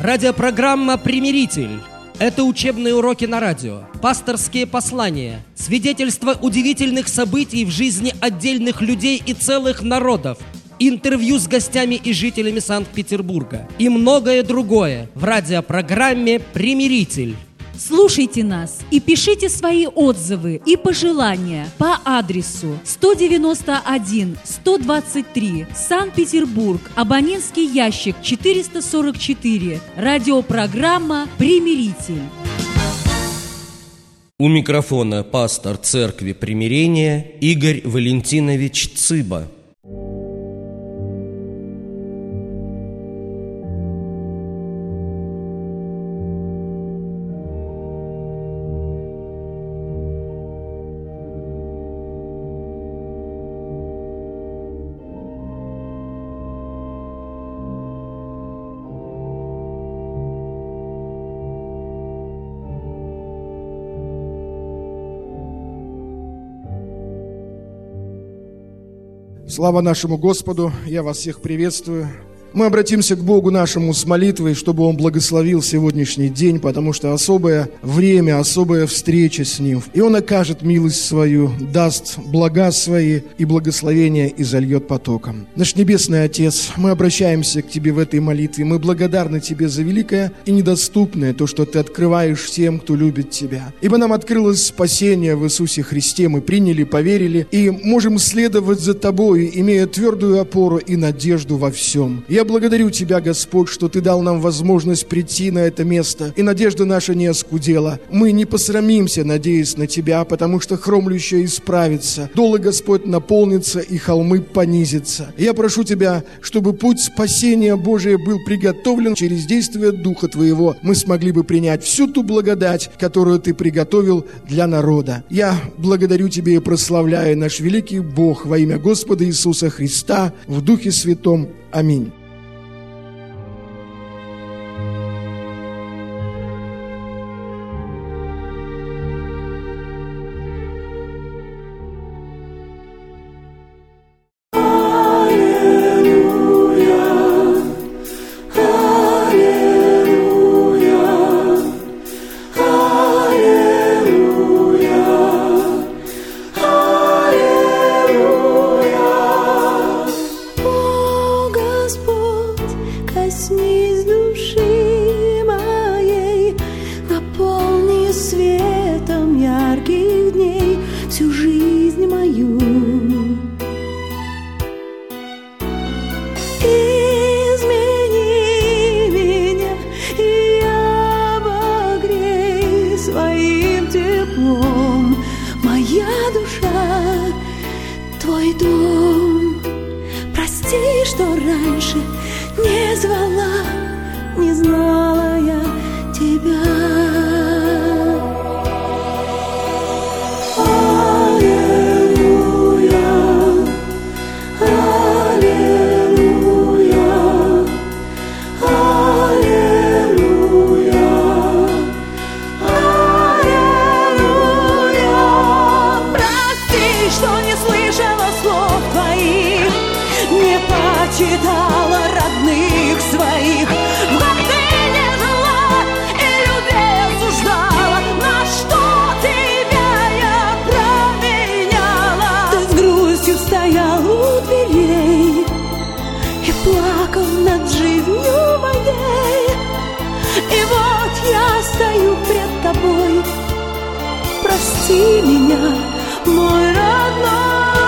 Радиопрограмма «Примиритель». Это учебные уроки на радио, пасторские послания, свидетельства удивительных событий в жизни отдельных людей и целых народов, интервью с гостями и жителями Санкт-Петербурга и многое другое в радиопрограмме «Примиритель». Слушайте нас и пишите свои отзывы и пожелания по адресу 191-123, Санкт-Петербург, абонентский ящик 444, радиопрограмма «Примиритель». У микрофона пастор Церкви Примирения Игорь Валентинович Цыба. Слава нашему Господу! Я вас всех приветствую. Мы обратимся к Богу нашему с молитвой, чтобы Он благословил сегодняшний день, потому что особое время, особая встреча с Ним. И Он окажет милость свою, даст блага свои и благословение изольет потоком. Наш Небесный Отец, мы обращаемся к Тебе в этой молитве. Мы благодарны Тебе за великое и недоступное, то, что Ты открываешь всем, кто любит Тебя. Ибо нам открылось спасение в Иисусе Христе. Мы приняли, поверили и можем следовать за Тобой, имея твердую опору и надежду во всем. Я благодарю Тебя, Господь, что Ты дал нам возможность прийти на это место, и надежда наша не оскудела. Мы не посрамимся, надеясь на Тебя, потому что хромлющее исправится, долы, Господь, наполнится, и холмы понизятся. Я прошу Тебя, чтобы путь спасения Божия был приготовлен через действие Духа Твоего. Мы смогли бы принять всю ту благодать, которую Ты приготовил для народа. Я благодарю Тебя и прославляю наш великий Бог во имя Господа Иисуса Христа в Духе Святом. Аминь. Прости меня, мой родной.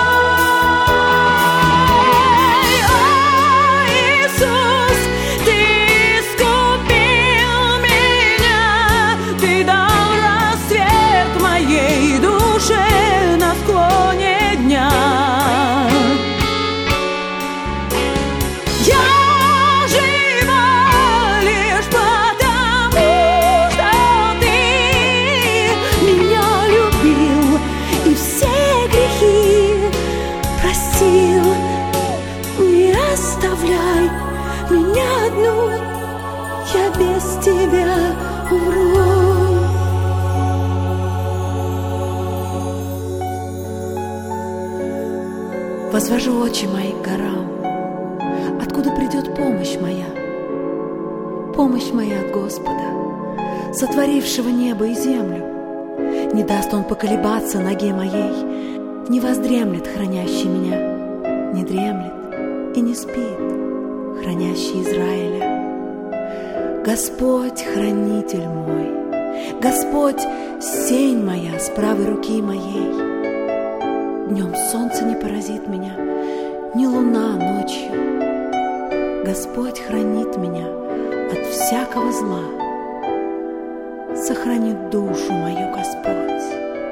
Возвожу очи мои к горам, откуда придет помощь моя. помощь моя от Господа, сотворившего небо и землю. Не даст Он поколебаться ноге моей, не воздремлет хранящий меня, не дремлет и не спит хранящий Израиля. Господь хранитель мой, Господь сень моя с правой руки моей. Днем солнце не поразит меня, ни луна ночью. Господь хранит меня от всякого зла. Сохранит душу мою Господь.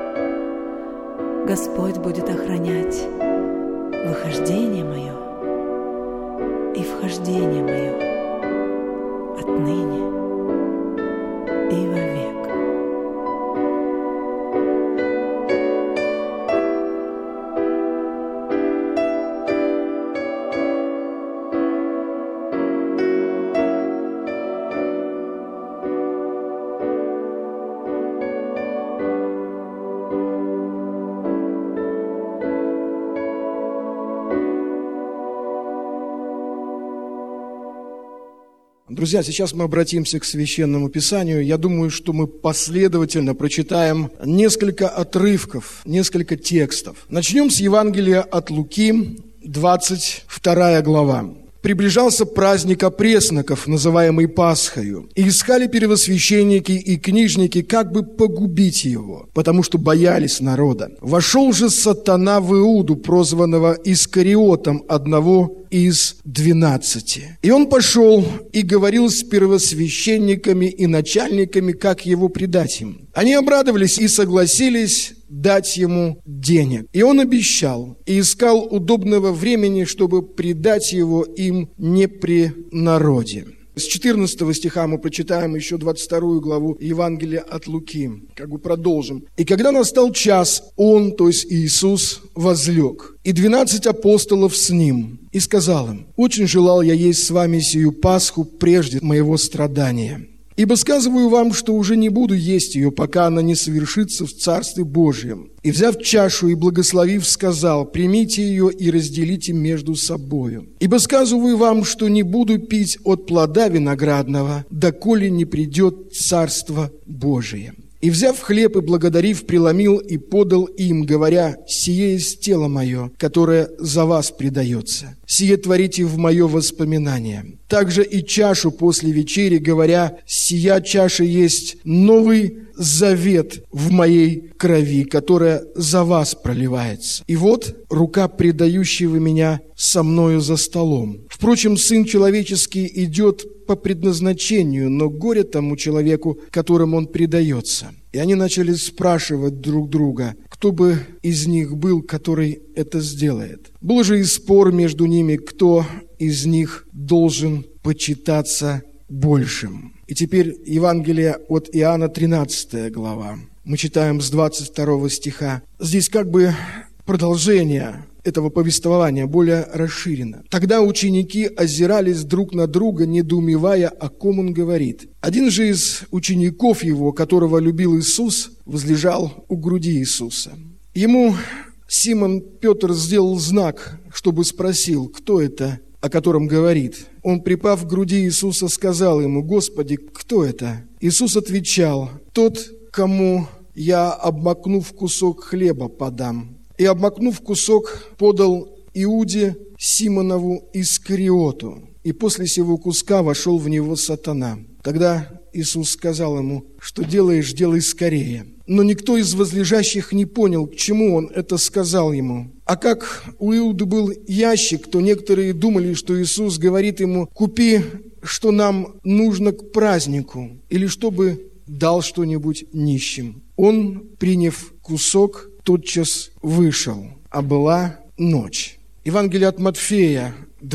Господь будет охранять выхождение мое и вхождение мое отныне и вовек. Друзья, сейчас мы обратимся к Священному Писанию. Я думаю, что мы последовательно прочитаем несколько отрывков, несколько текстов. Начнем с Евангелия от Луки, 22 глава. «Приближался праздник опресноков, называемый Пасхою, и искали первосвященники и книжники, как бы погубить его, потому что боялись народа. Вошел же сатана в Иуду, прозванного Искариотом, одного из 12. И он пошел и говорил с первосвященниками и начальниками, как его предать им. Они обрадовались и согласились дать ему денег. И он обещал и искал удобного времени, чтобы предать его им не при народе». С 14 стиха мы прочитаем еще 22 главу Евангелия от Луки. Продолжим. «И когда настал час, он, то есть Иисус, возлег, и 12 апостолов с ним, и сказал им: очень желал я есть с вами сию Пасху прежде моего страдания. Ибо сказываю вам, что уже не буду есть ее, пока она не совершится в Царстве Божьем. И, взяв чашу и благословив, сказал: примите ее и разделите между собою. Ибо сказываю вам, что не буду пить от плода виноградного, доколе не придет Царство Божие. И, взяв хлеб и благодарив, преломил и подал им, говоря: сие есть тело мое, которое за вас предается. Сие творите в мое воспоминание. Также и чашу после вечери, говоря: сия чаша есть новый завет в моей крови, которая за вас проливается. И вот рука предающего меня со мною за столом. Впрочем, Сын Человеческий идет по предназначению, но горе тому человеку, которому он предается». И они начали спрашивать друг друга, кто бы из них был, который это сделает. Был же и спор между ними, кто из них должен почитаться большим. И теперь Евангелие от Иоанна, 13 глава. Мы читаем с 22 стиха. Здесь продолжение этого повествования более расширено. «Тогда ученики озирались друг на друга, недоумевая, о ком он говорит. Один же из учеников его, которого любил Иисус, возлежал у груди Иисуса. Ему Симон Петр сделал знак, чтобы спросил, кто это, о котором говорит. Он, припав к груди Иисуса, сказал ему: Господи, кто это? Иисус отвечал: тот, кому я, обмакнув кусок хлеба, подам. И, обмакнув кусок, подал Иуде Симонову Искариоту. И после сего куска вошел в него сатана. Тогда Иисус сказал ему: что делаешь, делай скорее. Но никто из возлежащих не понял, к чему он это сказал ему. А как у Иуды был ящик, то некоторые думали, что Иисус говорит ему: купи, что нам нужно к празднику, или чтобы дал что-нибудь нищим. Он, приняв кусок, тотчас вышел, а была ночь». Евангелие от Матфея,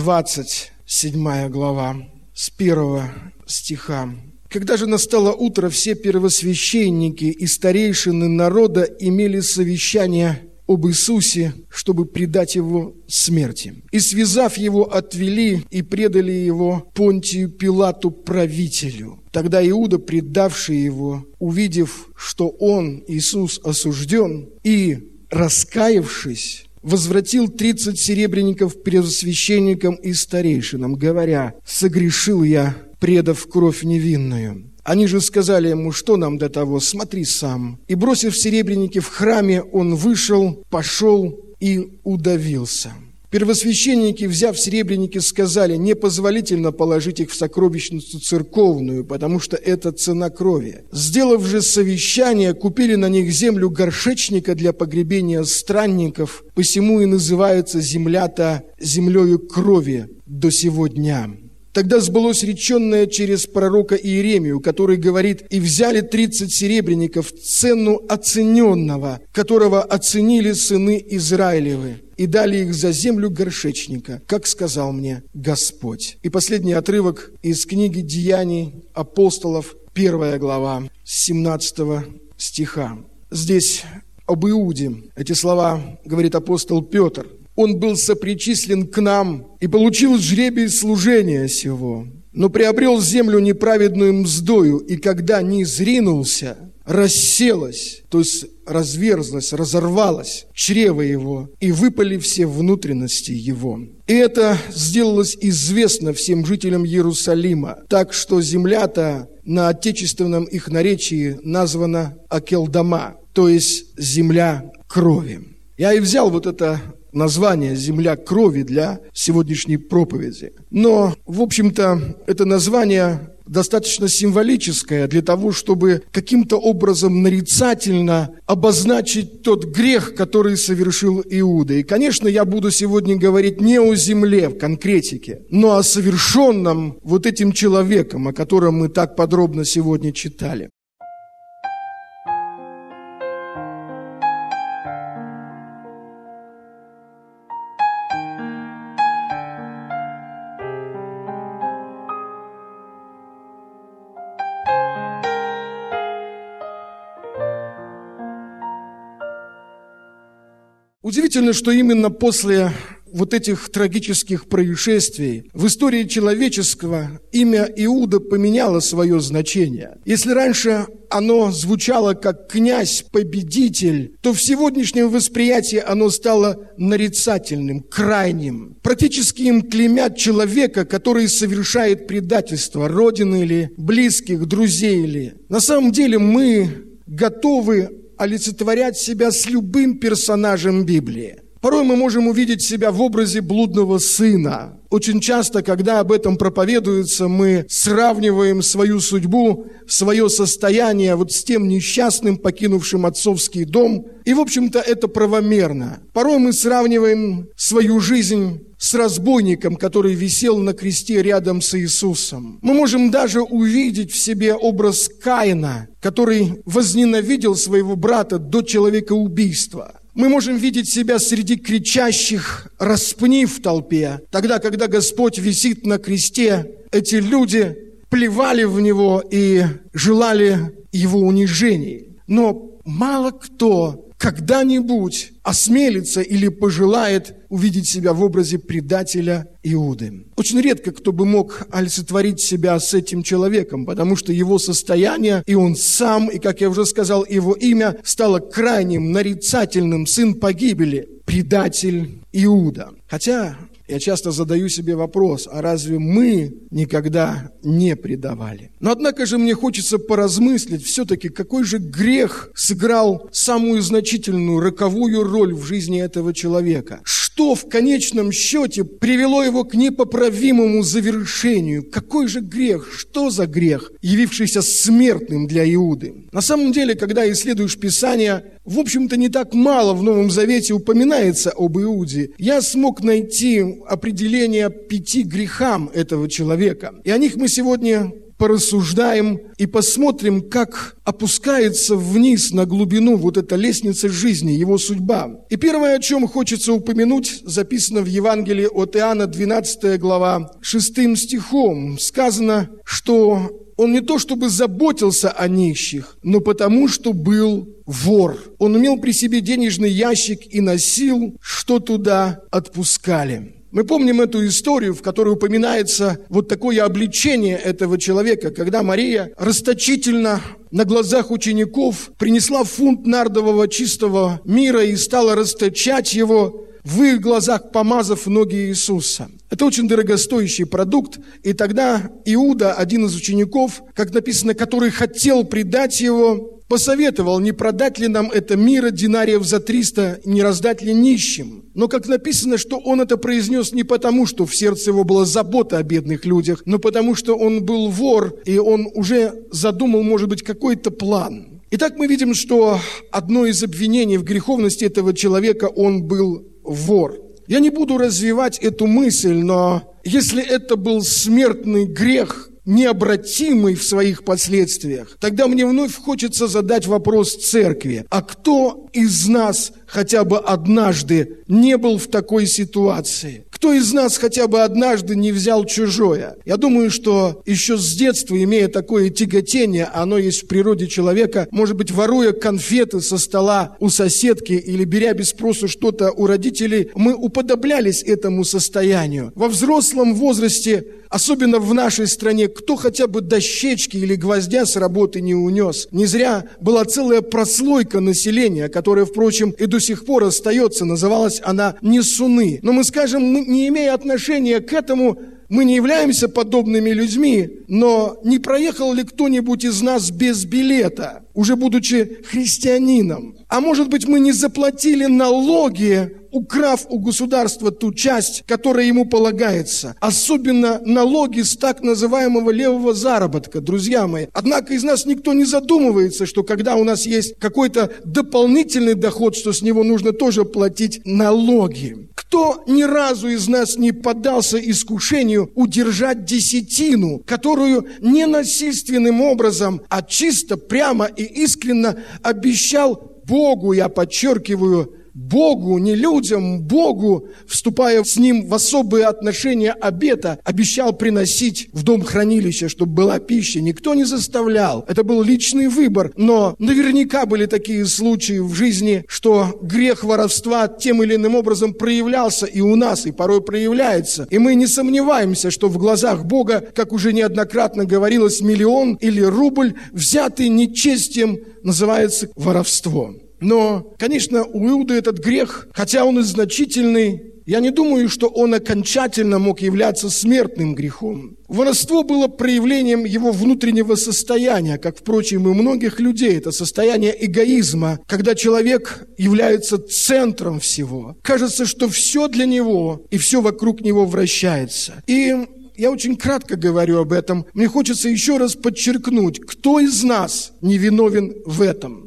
27 глава, с 1 стиха. «Когда же настало утро, все первосвященники и старейшины народа имели совещание об Иисусе, чтобы предать его смерти. И, связав его, отвели и предали его Понтию Пилату, правителю. Тогда Иуда, предавший его, увидев, что он, Иисус, осужден, и, раскаявшись, возвратил 30 серебряников первосвященникам и старейшинам, говоря: согрешил я предав кровь невинную. Они же сказали ему: что нам до того, смотри сам. И, бросив серебряники в храме, он вышел, пошел и удавился. Первосвященники, взяв серебряники, сказали: непозволительно положить их в сокровищницу церковную, потому что это цена крови. Сделав же совещание, купили на них землю горшечника для погребения странников, посему и называется земля-то землею крови до сего дня. Тогда сбылось реченное через пророка Иеремию, который говорит: «И взяли 30 серебряников, цену оцененного, которого оценили сыны Израилевы, и дали их за землю горшечника, как сказал мне Господь». И последний отрывок из книги «Деяний апостолов», 1 глава, 17 стиха. Здесь об Иуде. Эти слова говорит апостол Петр. «Он был сопричислен к нам и получил жребий служения сего, но приобрел землю неправедную мздою, и когда низ ринулся, расселась, то есть разверзлась, разорвалась чрево его, и выпали все внутренности его. И это сделалось известно всем жителям Иерусалима, так что земля-то на отечественном их наречии названа Акелдама, то есть земля крови». Я и взял вот это название «Земля крови» для сегодняшней проповеди. Но, в общем-то, это название достаточно символическое для того, чтобы каким-то образом нарицательно обозначить тот грех, который совершил Иуда. И, конечно, я буду сегодня говорить не о земле в конкретике, но о совершенном вот этим человеком, о котором мы так подробно сегодня читали. Удивительно, что именно после вот этих трагических происшествий в истории человеческого имя Иуда поменяло свое значение. Если раньше оно звучало как «князь-победитель», то в сегодняшнем восприятии оно стало нарицательным, крайним. Практически им клеймят человека, который совершает предательство родины или близких, друзей или. На самом деле мы готовы олицетворять себя с любым персонажем Библии. Порой мы можем увидеть себя в образе блудного сына. Очень часто, когда об этом проповедуется, мы сравниваем свою судьбу, свое состояние вот с тем несчастным, покинувшим отцовский дом. И, в общем-то, это правомерно. Порой мы сравниваем свою жизнь с разбойником, который висел на кресте рядом с Иисусом. Мы можем даже увидеть в себе образ Каина, который возненавидел своего брата до человекоубийства. Мы можем видеть себя среди кричащих «распни» в толпе. Тогда, когда Господь висит на кресте, эти люди плевали в Него и желали Его унижений. Но мало кто когда-нибудь осмелится или пожелает увидеть себя в образе предателя Иуды. Очень редко кто бы мог олицетворить себя с этим человеком, потому что его состояние, и он сам, и, как я уже сказал, его имя стало крайним, нарицательным, сын погибели, предатель Иуда. Хотя я часто задаю себе вопрос, а разве мы никогда не предавали? Но однако же мне хочется поразмыслить все-таки, какой же грех сыграл самую значительную, роковую роль в жизни этого человека? Что в конечном счете привело его к непоправимому завершению? Какой же грех? Что за грех, явившийся смертным для Иуды? На самом деле, когда исследуешь Писание, в общем-то, не так мало в Новом Завете упоминается об Иуде. Я смог найти определение 5 грехам этого человека. И о них мы сегодня порассуждаем и посмотрим, как опускается вниз на глубину вот эта лестница жизни, его судьба. И первое, о чем хочется упомянуть, записано в Евангелии от Иоанна, 12 глава, 6 стихом. Сказано, что он не то чтобы заботился о нищих, но потому что был вор. Он имел при себе денежный ящик и носил, что туда отпускали. Мы помним эту историю, в которой упоминается вот такое обличение этого человека, когда Мария расточительно на глазах учеников принесла фунт нардового чистого мира и стала расточать его в их глазах, помазав ноги Иисуса. Это очень дорогостоящий продукт, и тогда Иуда, один из учеников, как написано, который хотел предать его, посоветовал, не продать ли нам это мира динариев за 300, не раздать ли нищим. Но как написано, что он это произнес не потому, что в сердце его была забота о бедных людях, но потому, что он был вор, и он уже задумал, может быть, какой-то план. Итак, мы видим, что одно из обвинений в греховности этого человека, он был вор. Я не буду развивать эту мысль, но если это был смертный грех, необратимый в своих последствиях, тогда мне вновь хочется задать вопрос церкви. А кто из нас хотя бы однажды не был в такой ситуации? Кто из нас хотя бы однажды не взял чужое? Я думаю, что еще с детства, имея такое тяготение, оно есть в природе человека, может быть, воруя конфеты со стола у соседки или беря без спросу что-то у родителей, мы уподоблялись этому состоянию. Во взрослом возрасте, особенно в нашей стране, кто хотя бы дощечки или гвоздя с работы не унес? Не зря была целая прослойка населения, которая, впрочем, и до сих пор остается, называлась она несуны. Но мы скажем, мы, не имея отношения к этому, мы не являемся подобными людьми, но не проехал ли кто-нибудь из нас без билета, уже будучи христианином? А может быть, мы не заплатили налоги, украв у государства ту часть, которая ему полагается. Особенно налоги с так называемого левого заработка, друзья мои. Однако из нас никто не задумывается, что когда у нас есть какой-то дополнительный доход, что с него нужно тоже платить налоги. Кто ни разу из нас не поддался искушению удержать десятину, которую не насильственным образом, а чисто, прямо и искренно обещал Богу, я подчеркиваю, Богу, не людям, Богу, вступая с Ним в особые отношения обета, обещал приносить в дом хранилища, чтобы была пища. Никто не заставлял. Это был личный выбор. Но наверняка были такие случаи в жизни, что грех воровства тем или иным образом проявлялся и у нас, и порой проявляется. И мы не сомневаемся, что в глазах Бога, как уже неоднократно говорилось, миллион или рубль, взятый нечестием, называется воровство. Но, конечно, у Иуды этот грех, хотя он и значительный, я не думаю, что он окончательно мог являться смертным грехом. Воровство было проявлением его внутреннего состояния, как, впрочем, и у многих людей. Это состояние эгоизма, когда человек является центром всего. Кажется, что все для него и все вокруг него вращается. И я очень кратко говорю об этом. Мне хочется еще раз подчеркнуть, кто из нас не виновен в этом.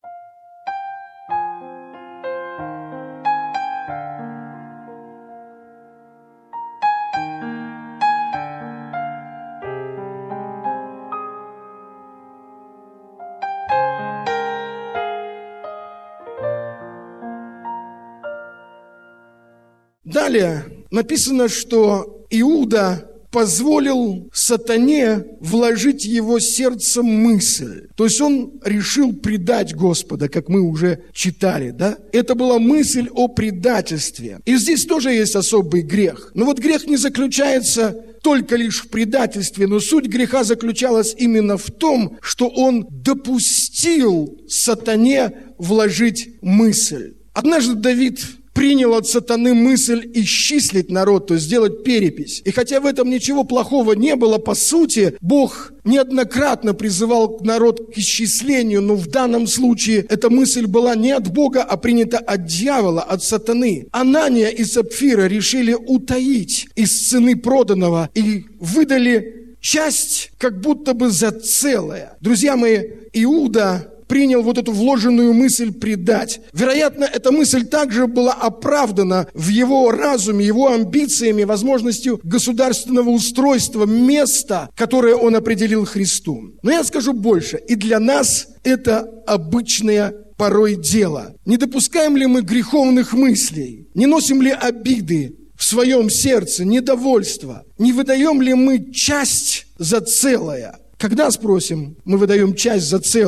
Далее написано, что Иуда позволил сатане вложить в его сердце мысль. То есть он решил предать Господа, как мы уже читали, да? Это была мысль о предательстве. И здесь тоже есть особый грех. Но вот грех не заключается только лишь в предательстве, но суть греха заключалась именно в том, что он допустил сатане вложить мысль. Однажды Давид принял от сатаны мысль исчислить народ, то есть сделать перепись. И хотя в этом ничего плохого не было, по сути, Бог неоднократно призывал народ к исчислению, но в данном случае эта мысль была не от Бога, а принята от дьявола, от сатаны. Анания и Сапфира решили утаить из цены проданного и выдали часть как будто бы за целое. Друзья мои, Иуда принял вот эту вложенную мысль предать. Вероятно, эта мысль также была оправдана в его разуме, его амбициями, возможностью государственного устройства, места, которое он определил Христу. Но я скажу больше, и для нас это обычное порой дело. Не допускаем ли мы греховных мыслей? Не носим ли обиды в своем сердце, недовольство? Не выдаем ли мы часть за целое? Когда, спросим, мы выдаем часть за целое?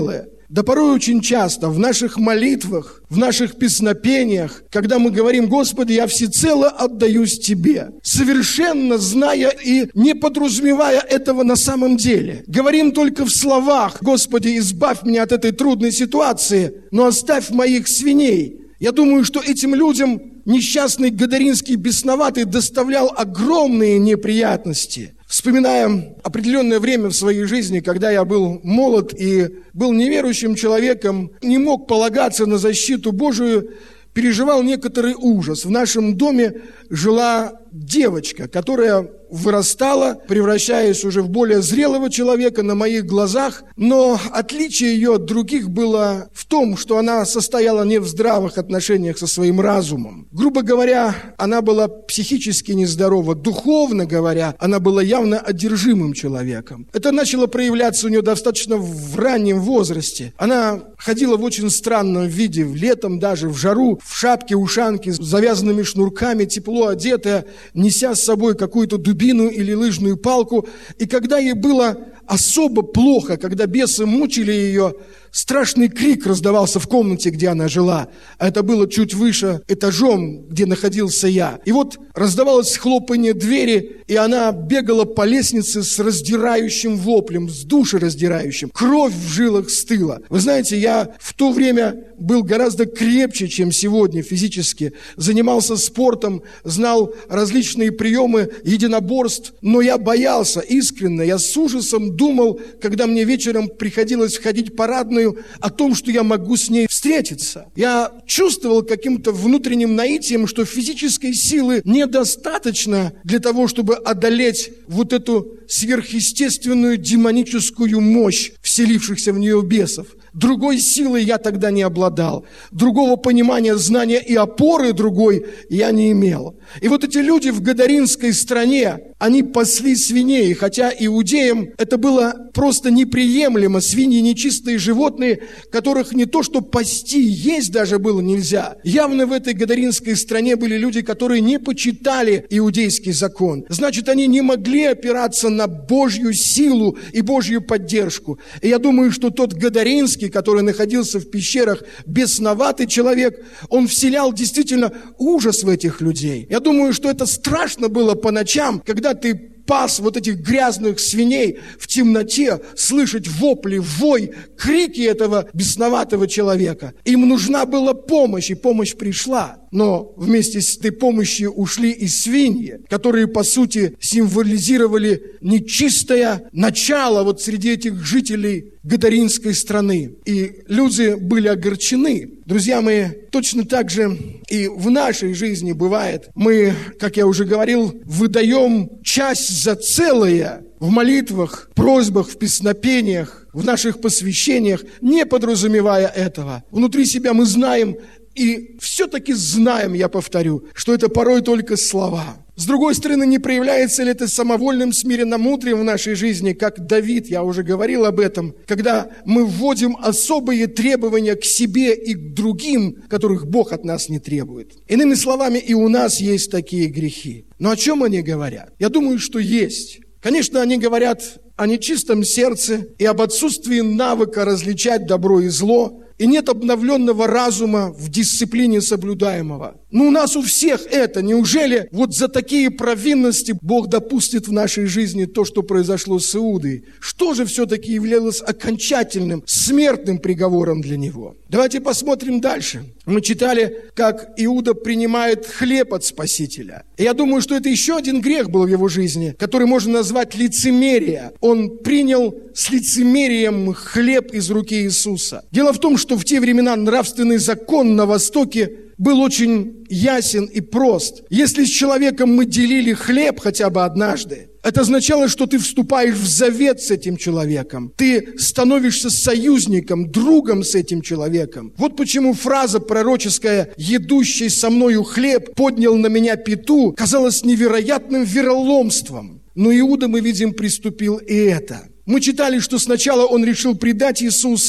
Да порой очень часто в наших молитвах, в наших песнопениях, когда мы говорим: «Господи, я всецело отдаюсь Тебе», совершенно зная и не подразумевая этого на самом деле. Говорим только в словах: «Господи, избавь меня от этой трудной ситуации, но оставь моих свиней». Я думаю, что этим людям несчастный Гадаринский бесноватый доставлял огромные неприятности. Вспоминая определенное время в своей жизни, когда я был молод и был неверующим человеком, не мог полагаться на защиту Божию, переживал некоторый ужас. В нашем доме жила девочка, которая вырастала, превращаясь уже в более зрелого человека на моих глазах, но отличие ее от других было в том, что она состояла не в здравых отношениях со своим разумом. Грубо говоря, она была психически нездорова, духовно говоря, она была явно одержимым человеком. Это начало проявляться у нее достаточно в раннем возрасте. Она ходила в очень странном виде, летом даже, в жару, в шапке-ушанке, с завязанными шнурками, тепло одетая, неся с собой какую-то дубину или лыжную палку. И когда ей было особо плохо, когда бесы мучили ее, страшный крик раздавался в комнате, где она жила. А это было чуть выше этажом, где находился я. И вот раздавалось хлопанье двери, и она бегала по лестнице с раздирающим воплем, с душераздирающим. Кровь в жилах стыла. Вы знаете, я в то время был гораздо крепче, чем сегодня физически. Занимался спортом, знал различные приемы единоборств, но я боялся искренне. Я с ужасом думал, когда мне вечером приходилось ходить парадную, о том, что я могу с ней встретиться. Я чувствовал каким-то внутренним наитием, что физической силы недостаточно для того, чтобы одолеть вот эту сверхъестественную демоническую мощь вселившихся в нее бесов. Другой силой я тогда не обладал. Другого понимания, знания и опоры другой я не имел. И вот эти люди в Гадаринской стране, они пасли свиней, хотя иудеям это было просто неприемлемо. Свиньи нечистые животные, которых не то что пасти, есть даже было нельзя. Явно в этой Гадаринской стране были люди, которые не почитали иудейский закон. Значит, они не могли опираться на Божью силу и Божью поддержку. И я думаю, что тот Гадаринский, который находился в пещерах, бесноватый человек, он вселял действительно ужас в этих людей. Я думаю, что это страшно было по ночам, когда ты пас вот этих грязных свиней в темноте, слышать вопли, вой, крики этого бесноватого человека. Им нужна была помощь, и помощь пришла. Но вместе с этой помощью ушли и свиньи, которые, по сути, символизировали нечистое начало вот среди этих жителей Гадаринской страны. И люди были огорчены. Друзья мои, точно так же и в нашей жизни бывает. Мы, как я уже говорил, выдаем часть за целое в молитвах, просьбах, в песнопениях, в наших посвящениях, не подразумевая этого. Внутри себя мы знаем, и все-таки знаем, я повторю, что это порой только слова. С другой стороны, не проявляется ли это самовольным смиренномутрием в нашей жизни, как Давид, я уже говорил об этом, когда мы вводим особые требования к себе и к другим, которых Бог от нас не требует. Иными словами, и у нас есть такие грехи. Но о чем они говорят? Я думаю, что есть. Конечно, они говорят о нечистом сердце и об отсутствии навыка различать добро и зло, и нет обновленного разума в дисциплине соблюдаемого. Но у нас у всех это. Неужели вот за такие провинности Бог допустит в нашей жизни то, что произошло с Иудой? Что же все-таки являлось окончательным, смертным приговором для него? Давайте посмотрим дальше. Мы читали, как Иуда принимает хлеб от Спасителя. И я думаю, что это еще один грех был в его жизни, который можно назвать лицемерие. Он принял с лицемерием хлеб из руки Иисуса. Дело в том, что в те времена нравственный закон на Востоке был очень ясен и прост. Если с человеком мы делили хлеб хотя бы однажды, это означало, что ты вступаешь в завет с этим человеком. Ты становишься союзником, другом с этим человеком. Вот почему фраза пророческая «едущий со мною хлеб поднял на меня пяту» казалась невероятным вероломством. Но Иуда, мы видим, приступил и это. Мы читали, что сначала он решил предать Иисуса,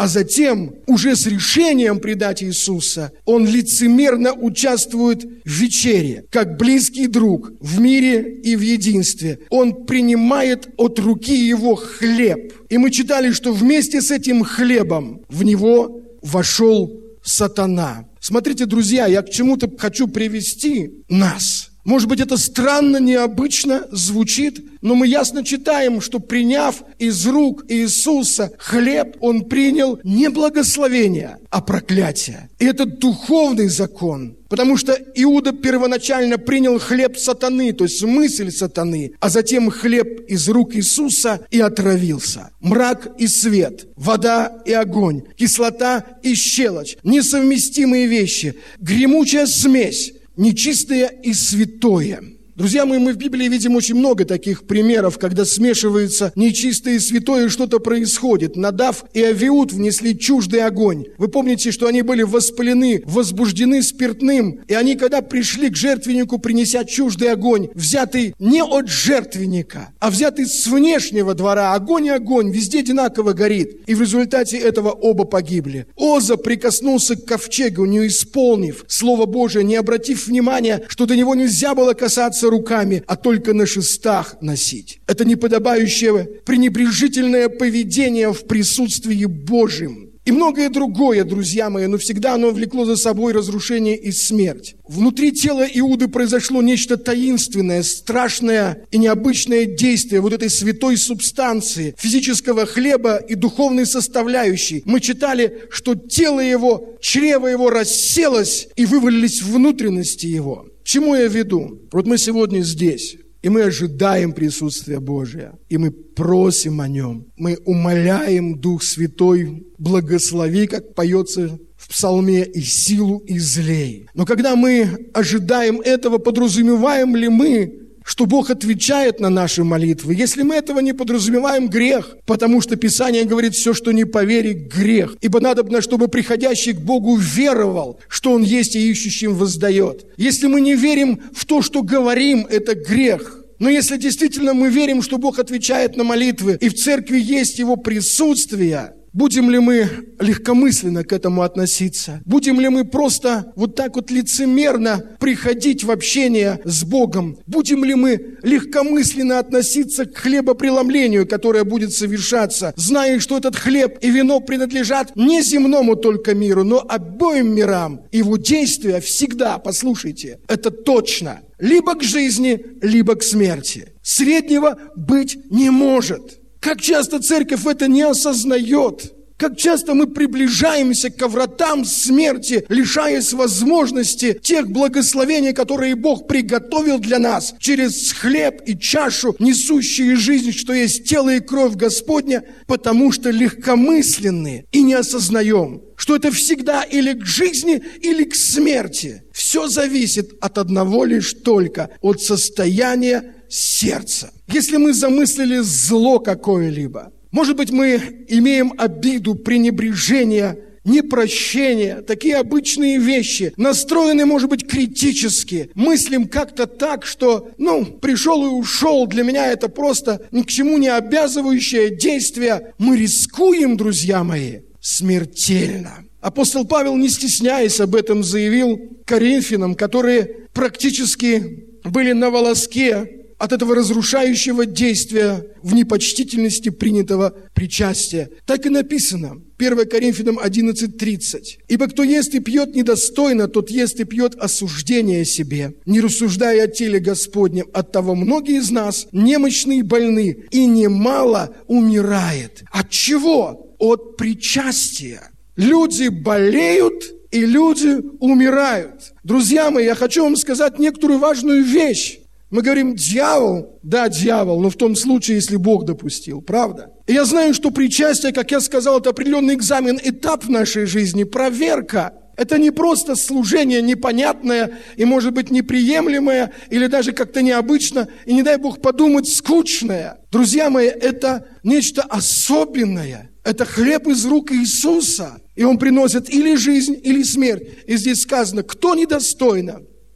а затем, уже с решением предать Иисуса, он лицемерно участвует в вечере, как близкий друг в мире и в единстве. Он принимает от руки его хлеб. И мы читали, что вместе с этим хлебом в него вошел сатана. Смотрите, друзья, я к чему-то хочу привести нас. Может быть, это странно, необычно звучит, но мы ясно читаем, что приняв из рук Иисуса хлеб, он принял не благословение, а проклятие. И это духовный закон, потому что Иуда первоначально принял хлеб сатаны, то есть мысль сатаны, а затем хлеб из рук Иисуса и отравился. Мрак и свет, вода и огонь, кислота и щелочь, несовместимые вещи, гремучая смесь, нечистое и святое. Друзья мои, мы в Библии видим очень много таких примеров, когда смешивается нечистое и святое, и что-то происходит. Надав и Авиуд внесли чуждый огонь. Вы помните, что они были воспалены, возбуждены спиртным, и они, когда пришли к жертвеннику, принеся чуждый огонь, взятый не от жертвенника, а взятый с внешнего двора, огонь и огонь, везде одинаково горит. И в результате этого оба погибли. Оза прикоснулся к ковчегу, не исполнив Слово Божие, не обратив внимания, что до него нельзя было касаться руками, а только на шестах носить. Это неподобающее, пренебрежительное поведение в присутствии Божьем. И многое другое, друзья мои, но всегда оно влекло за собой разрушение и смерть. Внутри тела Иуды произошло нечто таинственное, страшное и необычное действие вот этой святой субстанции, физического хлеба и духовной составляющей. Мы читали, что тело его, чрево его расселось и вывалились внутренности его. К чему я веду? Вот мы сегодня здесь, и мы ожидаем присутствия Божия, и мы просим о Нем. Мы умоляем Дух Святой, благослови, как поется в псалме, и силу излей. Но когда мы ожидаем этого, подразумеваем ли мы, что Бог отвечает на наши молитвы? Если мы этого не подразумеваем, грех, потому что Писание говорит, все, что не по вере, грех. Ибо надобно, чтобы приходящий к Богу веровал, что Он есть и ищущим воздает. Если мы не верим в то, что говорим, это грех. Но если действительно мы верим, что Бог отвечает на молитвы, и в церкви есть Его присутствие, будем ли мы легкомысленно к этому относиться? Будем ли мы просто вот так вот лицемерно приходить в общение с Богом? Будем ли мы легкомысленно относиться к хлебопреломлению, которое будет совершаться, зная, что этот хлеб и вино принадлежат не земному только миру, но обоим мирам? Его действия всегда, послушайте, это точно, либо к жизни, либо к смерти. Среднего быть не может. Как часто церковь это не осознает, как часто мы приближаемся к вратам смерти, лишаясь возможности тех благословений, которые Бог приготовил для нас через хлеб и чашу, несущие жизнь, что есть тело и кровь Господня, потому что легкомысленны и не осознаем, что это всегда или к жизни, или к смерти. Все зависит от одного лишь только, от состояния сердца. Если мы замыслили зло какое-либо, может быть, мы имеем обиду, пренебрежение, непрощение, такие обычные вещи, настроены, может быть, критически, мыслим как-то так, что, пришел и ушел, для меня это просто ни к чему не обязывающее действие. Мы рискуем, друзья мои, смертельно. Апостол Павел, не стесняясь, об этом заявил Коринфянам, которые практически были на волоске от этого разрушающего действия в непочтительности принятого причастия. Так и написано, 1 Коринфянам 11:30. «Ибо кто ест и пьет недостойно, тот ест и пьет осуждение себе, не рассуждая о теле Господнем. Оттого многие из нас немощны и больны, и немало умирает». От чего? От причастия. Люди болеют, и люди умирают. Друзья мои, я хочу вам сказать некоторую важную вещь. Мы говорим, дьявол, да, дьявол, но в том случае, если Бог допустил, правда? И я знаю, что причастие, как я сказал, это определенный экзамен, этап в нашей жизни, проверка. Это не просто служение непонятное и, может быть, неприемлемое или даже как-то необычно, и, не дай Бог подумать, скучное. Друзья мои, это нечто особенное. Это хлеб из рук Иисуса, и Он приносит или жизнь, или смерть. И здесь сказано, кто недостойно,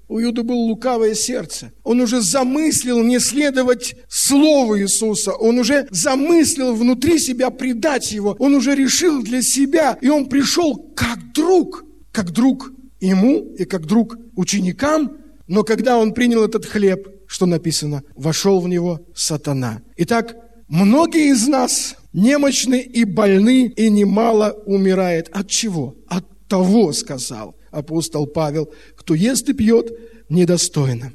У Иуды было лукавое сердце. Он уже замыслил не следовать Слову Иисуса. Он уже замыслил внутри себя предать Его. Он уже решил для себя. И он пришел как друг ему и как друг ученикам. Но когда он принял этот хлеб, что написано? Вошел в него сатана. Итак, многие из нас немощны и больны, и немало умирает. От чего? От того, сказал апостол Павел, кто ест и пьет недостойно.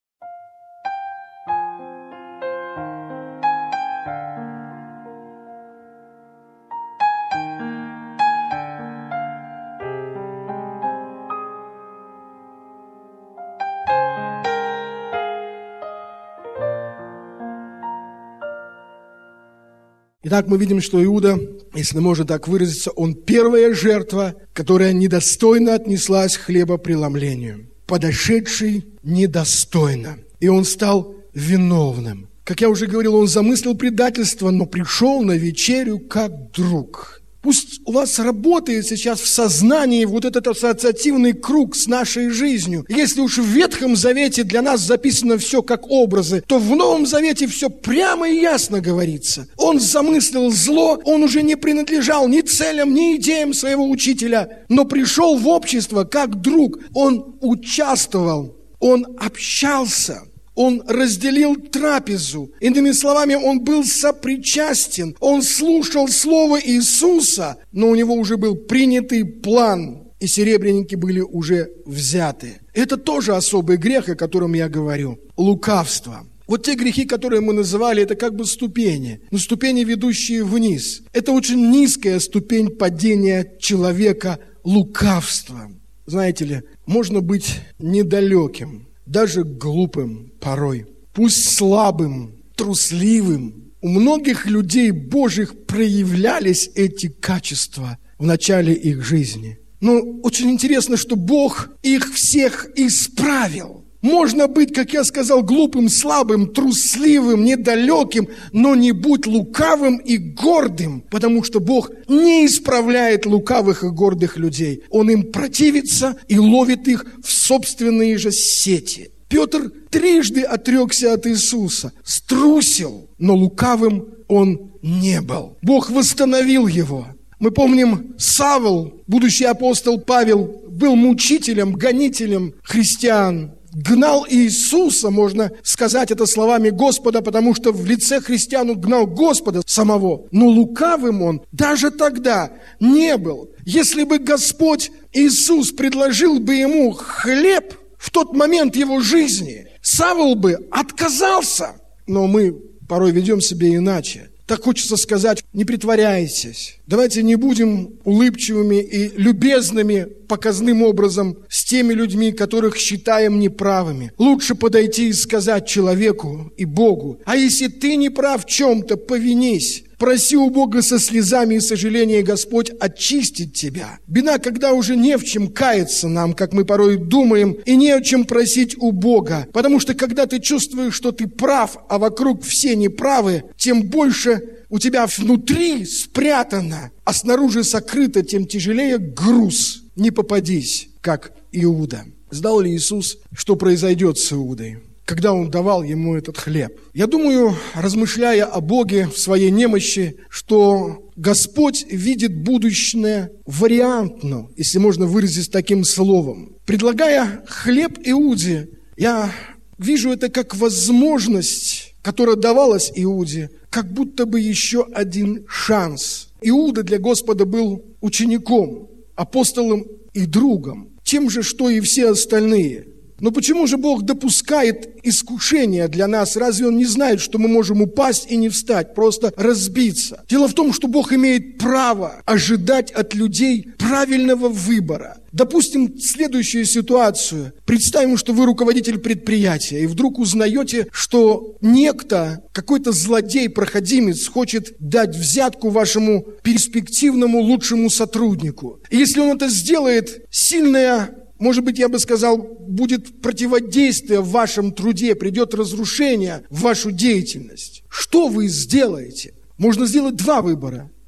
Итак, мы видим, что Иуда, если можно так выразиться, он первая жертва, которая недостойно отнеслась к хлебопреломлению. Подошедший недостойно. И он стал виновным. Как я уже говорил, он замыслил предательство, но пришел на вечерю как друг. Пусть у вас работает сейчас в сознании вот этот ассоциативный круг с нашей жизнью. Если уж в Ветхом Завете для нас записано все как образы, то в Новом Завете все прямо и ясно говорится. Он замыслил зло, он уже не принадлежал ни целям, ни идеям своего учителя, но пришел в общество как друг. Он участвовал, он общался. Он разделил трапезу. Иными словами, он был сопричастен. Он слушал слово Иисуса, но у него уже был принятый план, и серебряники были уже взяты. Это тоже особый грех, о котором я говорю. Лукавство. Вот те грехи, которые мы называли, это как бы ступени, но ступени, ведущие вниз. Это очень низкая ступень падения человека, лукавство. Знаете ли, можно быть недалеким, даже глупым порой, пусть слабым, трусливым. У многих людей Божьих проявлялись эти качества в начале их жизни. Но очень интересно, что Бог их всех исправил. Можно быть, как я сказал, глупым, слабым, трусливым, недалеким, но не будь лукавым и гордым, потому что Бог не исправляет лукавых и гордых людей. Он им противится и ловит их в собственные же сети. Петр трижды отрекся от Иисуса, струсил, но лукавым он не был. Бог восстановил его. Мы помним, Савл, будущий апостол Павел, был мучителем, гонителем христиан. Гнал Иисуса, можно сказать это словами Господа, потому что в лице христиан он гнал Господа самого. Но лукавым он даже тогда не был. Если бы Господь Иисус предложил бы ему хлеб в тот момент его жизни, Савл бы отказался. Но мы порой ведем себя иначе. Так хочется сказать, не притворяйтесь. Давайте не будем улыбчивыми и любезными показным образом с теми людьми, которых считаем неправыми. Лучше подойти и сказать человеку и Богу: а если ты не прав в чем-то, повинись. Проси у Бога со слезами и сожалением, Господь очистит тебя. Беда, когда уже не в чем каяться нам, как мы порой думаем, и не о чем просить у Бога. Потому что когда ты чувствуешь, что ты прав, а вокруг все неправы, тем больше у тебя внутри спрятано, а снаружи сокрыто, тем тяжелее груз. Не попадись, как Иуда. Знал ли Иисус, что произойдет с Иудой, когда Он давал ему этот хлеб? Я думаю, размышляя о Боге в своей немощи, что Господь видит будущее вариантно, если можно выразить таким словом. Предлагая хлеб Иуде, я вижу это как возможность, которая давалась Иуде, как будто бы еще один шанс. Иуда для Господа был учеником, апостолом и другом, тем же, что и все остальные. Но почему же Бог допускает искушения для нас? Разве Он не знает, что мы можем упасть и не встать, просто разбиться? Дело в том, что Бог имеет право ожидать от людей правильного выбора. Допустим, следующую ситуацию. Представим, что вы руководитель предприятия, и вдруг узнаете, что некто, какой-то злодей, проходимец, хочет дать взятку вашему перспективному лучшему сотруднику. И если он это сделает, сильная, может быть, я бы сказал, будет противодействие в вашем труде, придет разрушение в вашу деятельность. Что вы сделаете? Можно сделать два выбора.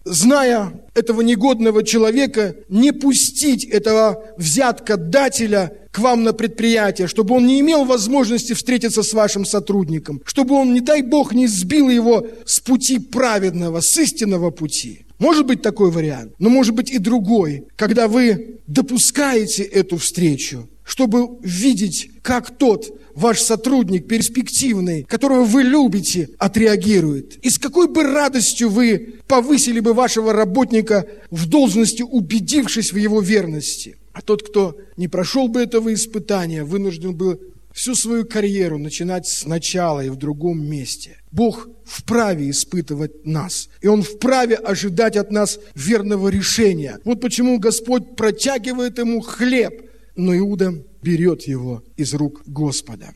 зная этого негодного человека, не пустить этого взяткодателя к вам на предприятие, чтобы он не имел возможности встретиться с вашим сотрудником, чтобы он, не дай Бог, не сбил его с пути праведного, с истинного пути. Может быть такой вариант, но может быть и другой, когда вы допускаете эту встречу, чтобы видеть, как тот ваш сотрудник перспективный, которого вы любите, отреагирует. И с какой бы радостью вы повысили бы вашего работника в должности, убедившись в его верности. А тот, кто не прошел бы этого испытания, вынужден был всю свою карьеру начинать сначала и в другом месте. Бог вправе испытывать нас, и Он вправе ожидать от нас верного решения. Вот почему Господь протягивает ему хлеб, но Иуда берет его из рук Господа.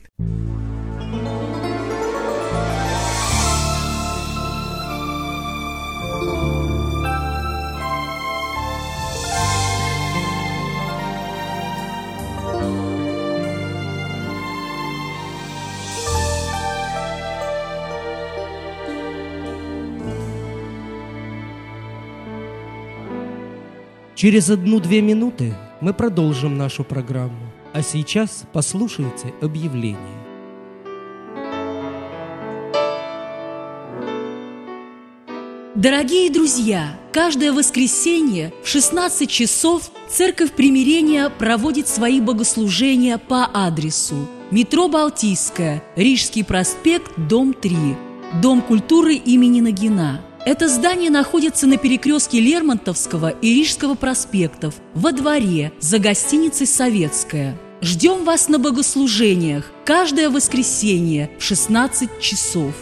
Через 1-2 минуты мы продолжим нашу программу. А сейчас послушайте объявление. Дорогие друзья, каждое воскресенье в 16 часов Церковь Примирения проводит свои богослужения по адресу: метро Балтийская, Рижский проспект, дом 3, Дом культуры имени Нагина. Это здание находится на перекрестке Лермонтовского и Рижского проспектов, во дворе, за гостиницей «Советская». Ждем вас на богослужениях каждое воскресенье в 16 часов.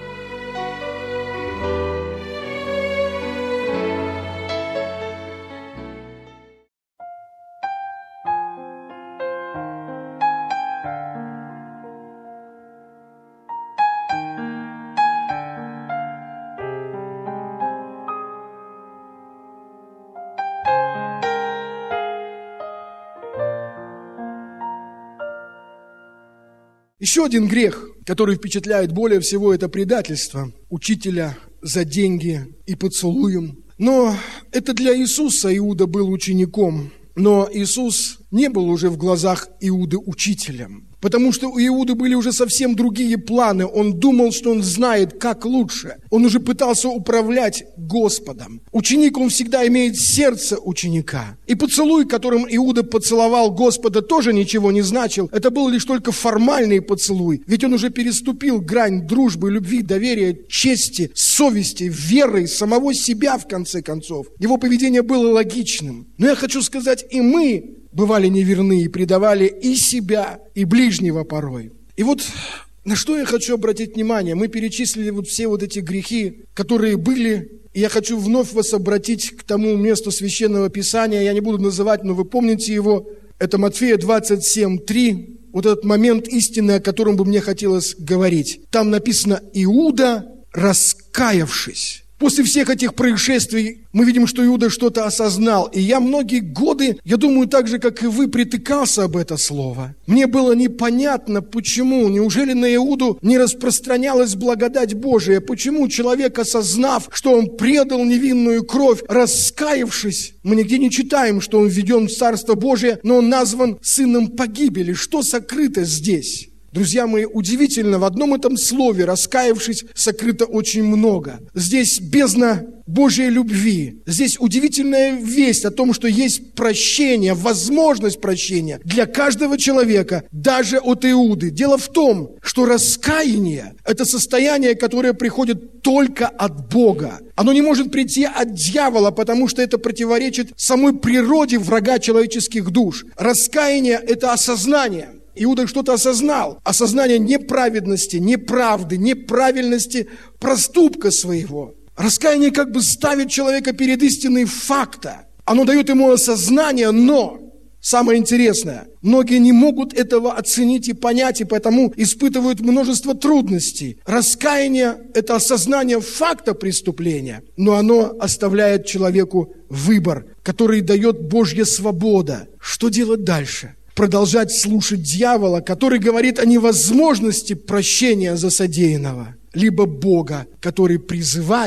Еще один грех, который впечатляет более всего, это предательство учителя за деньги и поцелуем. Но это для Иисуса Иуда был учеником, но Иисус не был уже в глазах Иуды учителем, потому что у Иуды были уже совсем другие планы. Он думал, что он знает, как лучше. Он уже пытался управлять Господом. Ученик, он всегда имеет сердце ученика. И поцелуй, которым Иуда поцеловал Господа, тоже ничего не значил. Это был лишь только формальный поцелуй. Ведь он уже переступил грань дружбы, любви, доверия, чести, совести, веры, самого себя, в конце концов. Его поведение было логичным. Но я хочу сказать, и мы бывали неверны и предавали и себя, и ближнего порой. И вот на что я хочу обратить внимание. Мы перечислили вот все вот эти грехи, которые были. И я хочу вновь вас обратить к тому месту Священного Писания. Я не буду называть, но вы помните его. Это Матфея 27:3. Вот этот момент истины, о котором бы мне хотелось говорить. Там написано: Иуда, раскаявшись. После всех этих происшествий мы видим, что Иуда что-то осознал. И я многие годы, я думаю, так же, как и вы, притыкался об это слово. Мне было непонятно, почему. Неужели на Иуду не распространялась благодать Божия? Почему человек, осознав, что он предал невинную кровь, раскаявшись, мы нигде не читаем, что он введен в Царство Божие, но он назван сыном погибели. Что сокрыто здесь? Друзья мои, удивительно, в одном этом слове, раскаявшись, сокрыто очень много. Здесь бездна Божьей любви. Здесь удивительная весть о том, что есть прощение, возможность прощения для каждого человека, даже от Иуды. Дело в том, что раскаяние – это состояние, которое приходит только от Бога. Оно не может прийти от дьявола, потому что это противоречит самой природе врага человеческих душ. Раскаяние – это осознание. Иуда что-то осознал. Осознание неправедности, неправды, неправильности проступка своего. Раскаяние как бы ставит человека перед истиной факта. Оно дает ему осознание, но самое интересное, многие не могут этого оценить и понять, и поэтому испытывают множество трудностей. Раскаяние – это осознание факта преступления, но оно оставляет человеку выбор, который дает Божья свобода. Что делать дальше? Продолжать слушать дьявола, который говорит о невозможности прощения за содеянного, либо Бога, который призывает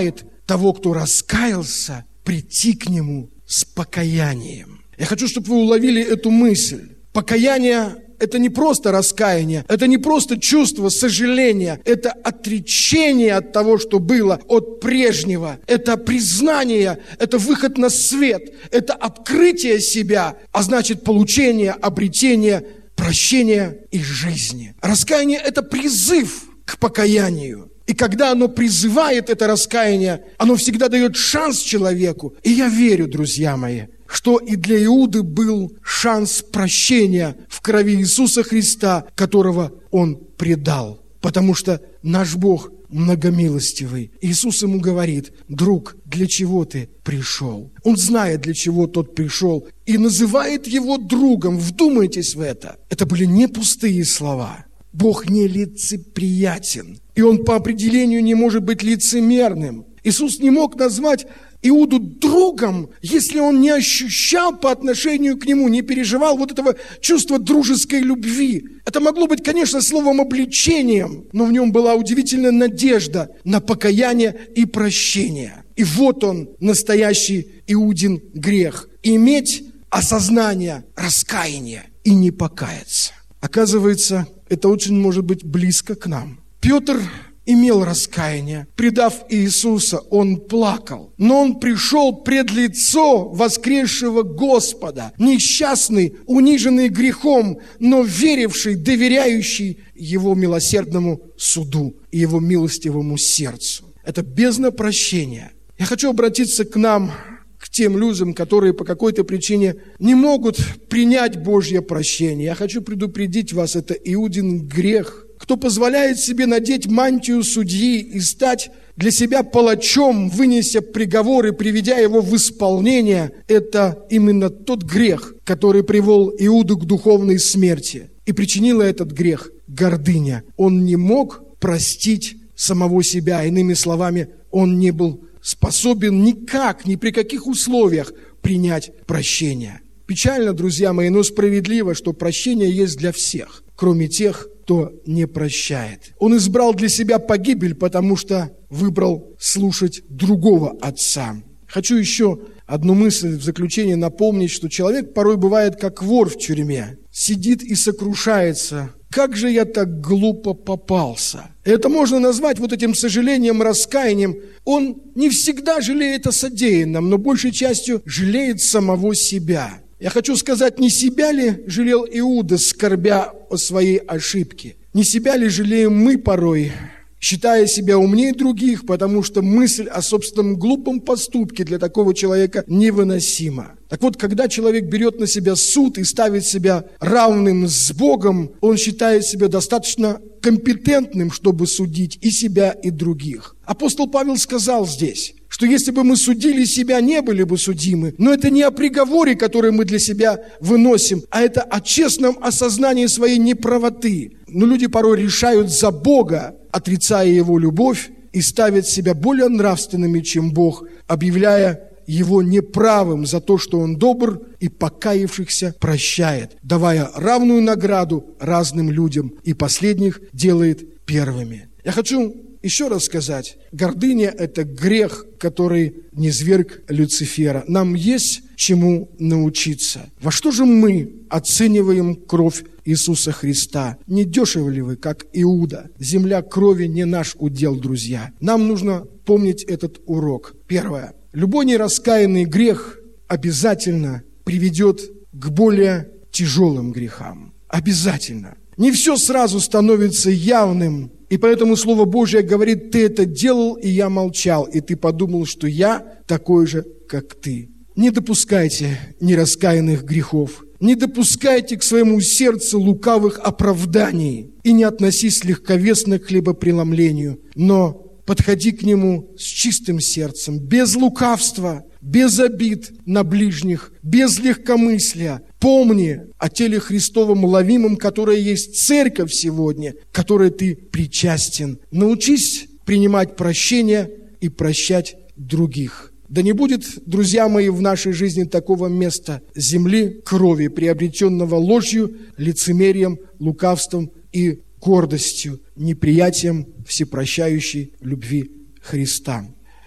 того, кто раскаялся, прийти к Нему с покаянием. Я хочу, чтобы вы уловили эту мысль. Покаяние – это не просто раскаяние, это не просто чувство сожаления, это отречение от того, что было, от прежнего, это признание, это выход на свет, это открытие себя, а значит получение, обретение, прощение и жизни. Раскаяние – это призыв к покаянию. И когда оно призывает это раскаяние, оно всегда дает шанс человеку. И я верю, друзья мои, что и для Иуды был шанс прощения в крови Иисуса Христа, которого он предал. Потому что наш Бог многомилостивый. Иисус ему говорит: друг, для чего ты пришел? Он знает, для чего тот пришел, и называет его другом. Вдумайтесь в это. Это были не пустые слова. Бог не лицеприятен, и Он по определению не может быть лицемерным. Иисус не мог назвать Иуду другом, если он не ощущал по отношению к нему, не переживал вот этого чувства дружеской любви. Это могло быть, конечно, словом обличением, но в нем была удивительная надежда на покаяние и прощение. И вот он, настоящий Иудин грех. Иметь осознание раскаяния и не покаяться. Оказывается, это очень может быть близко к нам. Петр имел раскаяние. Предав Иисуса, он плакал. Но он пришел пред лицо воскресшего Господа, несчастный, униженный грехом, но веривший, доверяющий Его милосердному суду и Его милостивому сердцу. Это бездна прощения. Я хочу обратиться к нам, к тем людям, которые по какой-то причине не могут принять Божье прощение. Я хочу предупредить вас, это Иудин грех. Кто позволяет себе надеть мантию судьи и стать для себя палачом, вынеся приговор и приведя его в исполнение, это именно тот грех, который привел Иуду к духовной смерти. И причинила этот грех гордыня. Он не мог простить самого себя. Иными словами, он не был способен никак, ни при каких условиях принять прощение. Печально, друзья мои, но справедливо, что прощение есть для всех, кроме тех, кто не прощает. Он избрал для себя погибель, потому что выбрал слушать другого отца. Хочу еще одну мысль в заключение напомнить, что человек порой бывает как вор в тюрьме. Сидит и сокрушается. Как же я так глупо попался? Это можно назвать вот этим сожалением, раскаянием. Он не всегда жалеет о содеянном, но большей частью жалеет самого себя. Я хочу сказать, не себя ли жалел Иуда, скорбя о своей ошибке? Не себя ли жалеем мы порой, считая себя умнее других, потому что мысль о собственном глупом поступке для такого человека невыносима. Так вот, когда человек берет на себя суд и ставит себя равным с Богом, он считает себя достаточно компетентным, чтобы судить и себя, и других. Апостол Павел сказал здесь, что если бы мы судили себя, не были бы судимы. Но это не о приговоре, который мы для себя выносим, а это о честном осознании своей неправоты. Но люди порой решают за Бога, отрицая Его любовь, и ставят себя более нравственными, чем Бог, объявляя Его неправым за то, что Он добр и покаявшихся прощает, давая равную награду разным людям, и последних делает первыми. Я хочу еще раз сказать, гордыня – это грех, который низверг Люцифера. Нам есть чему научиться. Во что же мы оцениваем кровь Иисуса Христа? Не дешево ли вы, как Иуда? Земля крови не наш удел, друзья. Нам нужно помнить этот урок. Первое. Любой нераскаянный грех обязательно приведет к более тяжелым грехам. Обязательно. Не все сразу становится явным, и поэтому Слово Божье говорит: ты это делал, и я молчал, и ты подумал, что я такой же, как ты. Не допускайте нераскаянных грехов, не допускайте к своему сердцу лукавых оправданий, и не относись легковесно к хлебопреломлению, но подходи к нему с чистым сердцем, без лукавства, без обид на ближних, без легкомыслия. Помни о теле Христовом ловимом, которое есть церковь сегодня, к которой ты причастен. Научись принимать прощение и прощать других. Да не будет, друзья мои, в нашей жизни такого места земли крови, приобретенного ложью, лицемерием, лукавством и гордостью, неприятием всепрощающей любви Христа.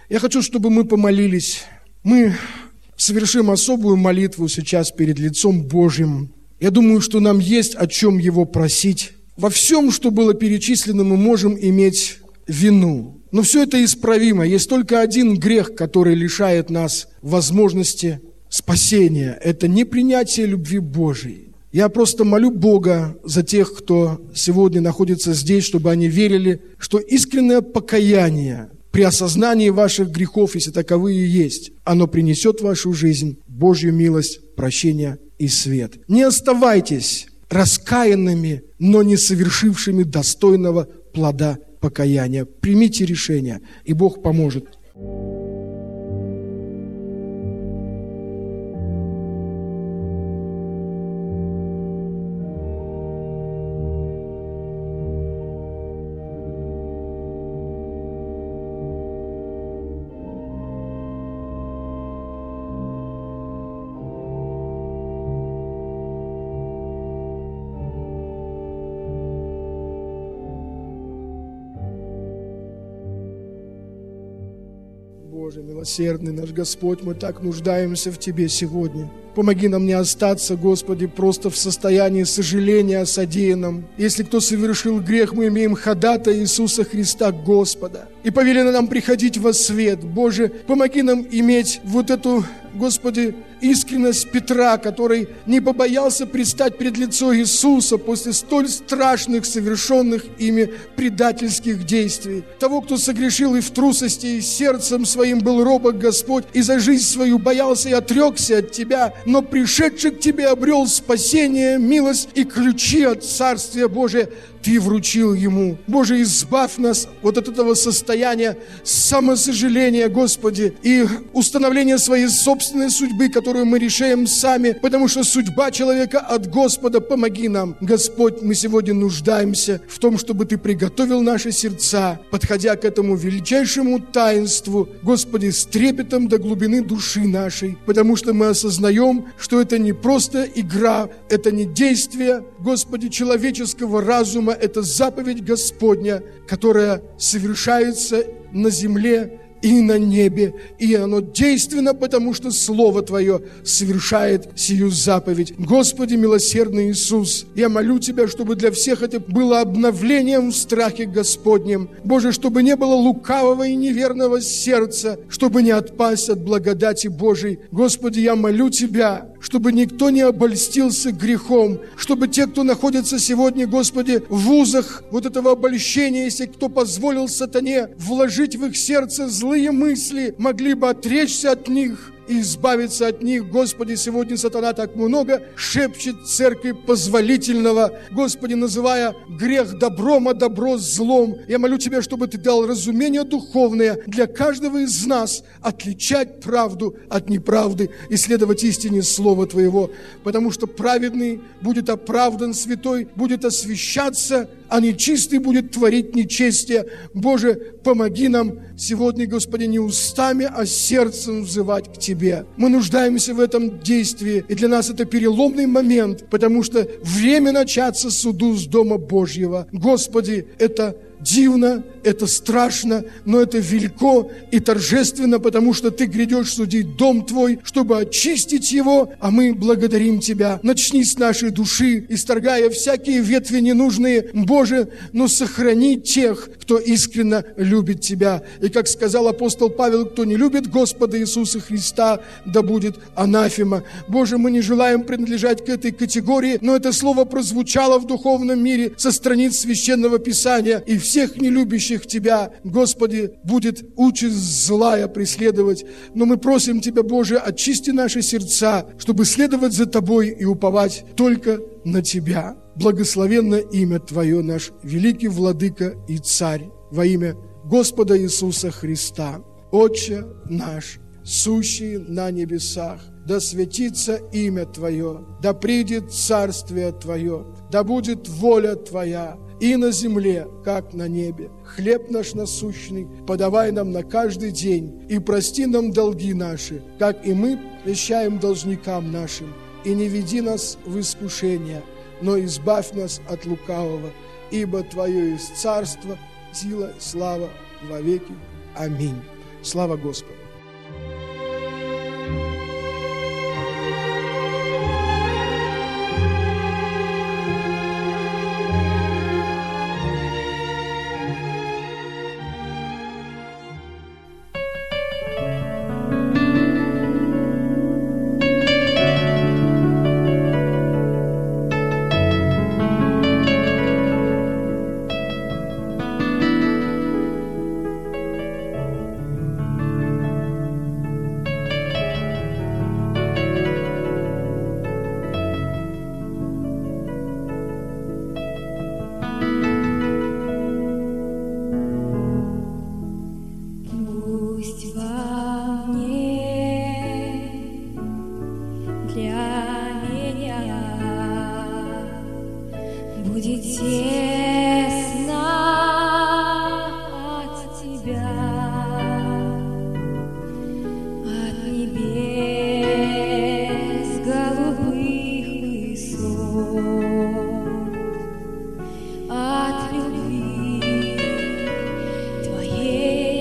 Я хочу, чтобы мы помолились. Мы совершим особую молитву сейчас перед лицом Божьим. Я думаю, что нам есть о чем Его просить. Во всем, что было перечислено, мы можем иметь вину. Но все это исправимо. Есть только один грех, который лишает нас возможности спасения. Это непринятие любви Божией. Я просто молю Бога за тех, кто сегодня находится здесь, чтобы они верили, что искреннее покаяние при осознании ваших грехов, если таковые есть, оно принесет в вашу жизнь Божью милость, прощение и свет. Не оставайтесь раскаянными, но не совершившими достойного плода покаяния. Примите решение, и Бог поможет. Боже, милосердный наш Господь, мы так нуждаемся в Тебе сегодня. Помоги нам не остаться, Господи, просто в состоянии сожаления о содеянном. Если кто совершил грех, мы имеем ходатая Иисуса Христа, Господа. И повелено нам приходить во свет. Боже, помоги нам иметь вот эту, Господи, искренность Петра, который не побоялся предстать пред лицо Иисуса после столь страшных совершенных ими предательских действий. Того, кто согрешил и в трусости, и сердцем своим был робок, Господь, и за жизнь свою боялся и отрекся от Тебя, но пришедший к Тебе обрел спасение, милость и ключи от Царствия Божия Ты вручил ему. Боже, избавь нас вот от этого состояния самосожаления, Господи, и установления своей собственной судьбы, которую мы решаем сами, потому что судьба человека от Господа. Помоги нам, Господь, мы сегодня нуждаемся в том, чтобы Ты приготовил наши сердца, подходя к этому величайшему таинству, Господи, с трепетом до глубины души нашей, потому что мы осознаем, что это не просто игра, это не действие, Господи, человеческого разума, это заповедь Господня, которая совершается на земле и на небе, и оно действенно, потому что Слово Твое совершает сию заповедь. Господи, милосердный Иисус, я молю Тебя, чтобы для всех это было обновлением в страхе Господнем. Боже, чтобы не было лукавого и неверного сердца, чтобы не отпасть от благодати Божией. Господи, я молю Тебя, чтобы никто не обольстился грехом, чтобы те, кто находится сегодня, Господи, в узах вот этого обольщения, если кто позволил сатане вложить в их сердце злые мысли, могли бы отречься от них и избавиться от них. Господи, сегодня сатана так много шепчет церкви позволительного, Господи, называя грех добром, а добро злом. Я молю Тебя, чтобы Ты дал разумение духовное для каждого из нас отличать правду от неправды и следовать истине Слова Твоего, потому что праведный будет оправдан, святой будет освящаться, а нечистый будет творить нечестие. Боже, помоги нам сегодня, Господи, не устами, а сердцем взывать к Тебе. Мы нуждаемся в этом действии, и для нас это переломный момент, потому что время начаться суду с Дома Божьего. Господи, это дивно, это страшно, но это велико и торжественно, потому что Ты грядешь судить дом Твой, чтобы очистить его, а мы благодарим Тебя. Начни с нашей души, исторгая всякие ветви ненужные, Боже, но сохрани тех, кто искренне любит Тебя. И как сказал апостол Павел, кто не любит Господа Иисуса Христа, да будет анафема. Боже, мы не желаем принадлежать к этой категории, но это слово прозвучало в духовном мире со страниц Священного Писания, и всех нелюбящих Тебя, Господи, будет участь злая преследовать. Но мы просим Тебя, Боже, очисти наши сердца, чтобы следовать за Тобой и уповать только на Тебя. Благословенно имя Твое, наш великий Владыка и Царь, во имя Господа Иисуса Христа. Отче наш, сущий на небесах, да святится имя Твое, да придет царствие Твое, да будет воля Твоя, и на земле, как на небе. Хлеб наш насущный подавай нам на каждый день, и прости нам долги наши, как и мы прощаем должникам нашим. И не веди нас в искушение, но избавь нас от лукавого, ибо Твое есть царство, сила и слава во веки. Аминь. Слава Господу! Будет тесно от тебя, от небес голубых высот, от любви Твоей,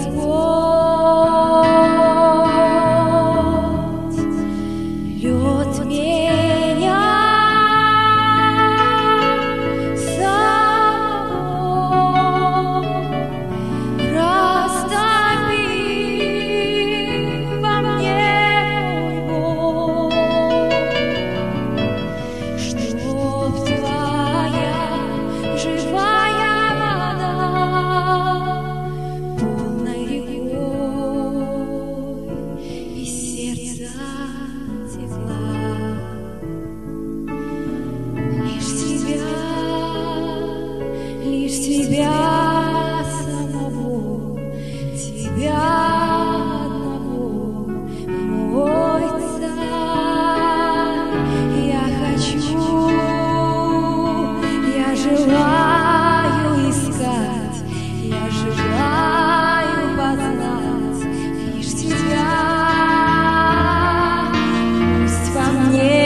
Господь, льет меня. Тебя самого, Тебя одного, мой царь, я хочу, я желаю искать, я желаю познать лишь Тебя, пусть во мне.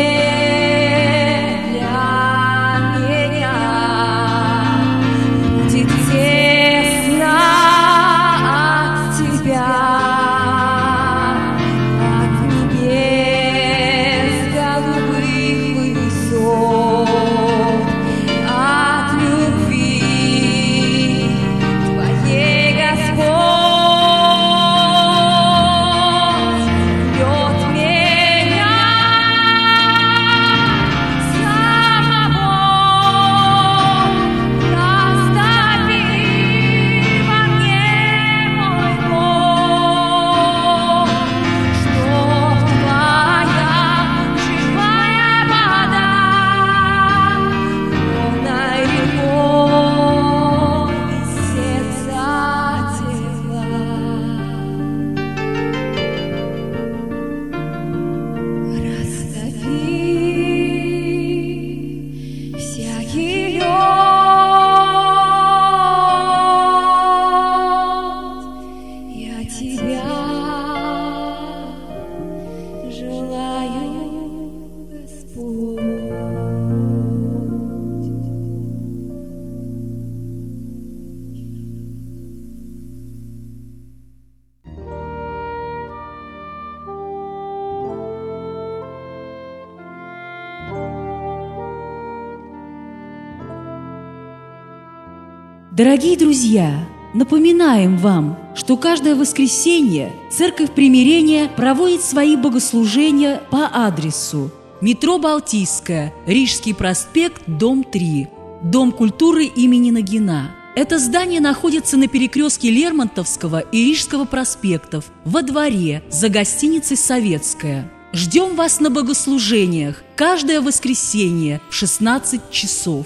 Дорогие друзья, напоминаем вам, что каждое воскресенье Церковь Примирения проводит свои богослужения по адресу метро Балтийская, Рижский проспект, дом 3, Дом культуры имени Нагина. Это здание находится на перекрестке Лермонтовского и Рижского проспектов, во дворе, за гостиницей «Советская». Ждем вас на богослужениях каждое воскресенье в 16 часов.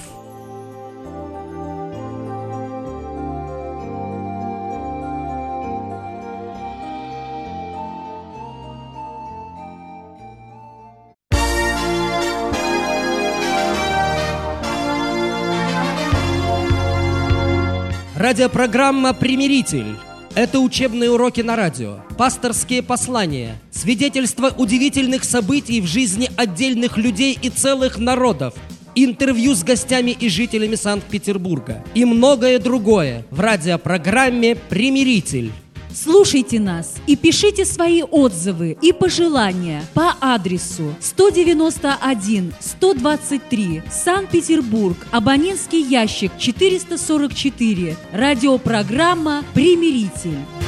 Радиопрограмма «Примиритель». Это учебные уроки на радио, пасторские послания, свидетельства удивительных событий в жизни отдельных людей и целых народов, интервью с гостями и жителями Санкт-Петербурга и многое другое в радиопрограмме «Примиритель». Слушайте нас и пишите свои отзывы и пожелания по адресу 191-123, Санкт-Петербург, абонентский ящик 444, радиопрограмма «Примиритель».